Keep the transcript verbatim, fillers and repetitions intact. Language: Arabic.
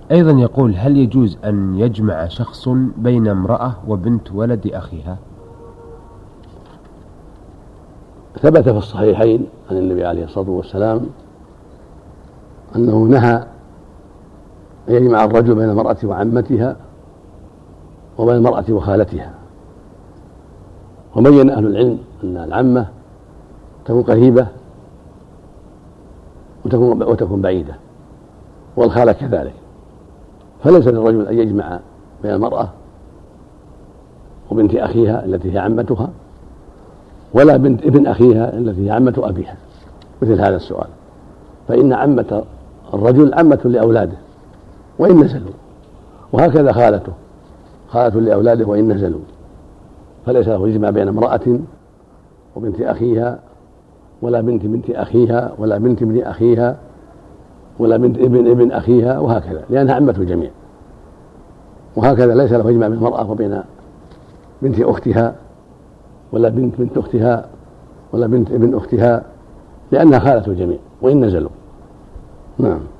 أيضا يقول: هل يجوز أن يجمع شخص بين امرأة وبنت ولد أخيها؟ ثبت في الصحيحين عن النبي عليه الصلاة والسلام أنه نهى أن يجمع الرجل بين المرأة وعمتها وبين المرأة وخالتها، وبين أهل العلم أن العمة تكون قريبة وتكون, وتكون بعيدة، والخالة كذلك، فليس للرجل أن يجمع بين المرأة وبنت أخيها التي هي عمتها ولا بنت ابن أخيها التي هي عمة أبيها مثل هذا السؤال، فإن عمة الرجل عمة لأولاده وإن نزلوا، وهكذا خالته خالة لأولاده وإن نزلوا، فليس له يجمع بين امرأة وبنت أخيها ولا بنت بنت أخيها ولا بنت ابن أخيها ولا بنت ابن ابن أخيها، وهكذا، لأنها عمة الجميع. وهكذا ليس له يجمع بين المرأة وبين بنت أختها ولا بنت بنت أختها ولا بنت ابن أختها، لأنها خالة الجميع وإن نزلوا. نعم.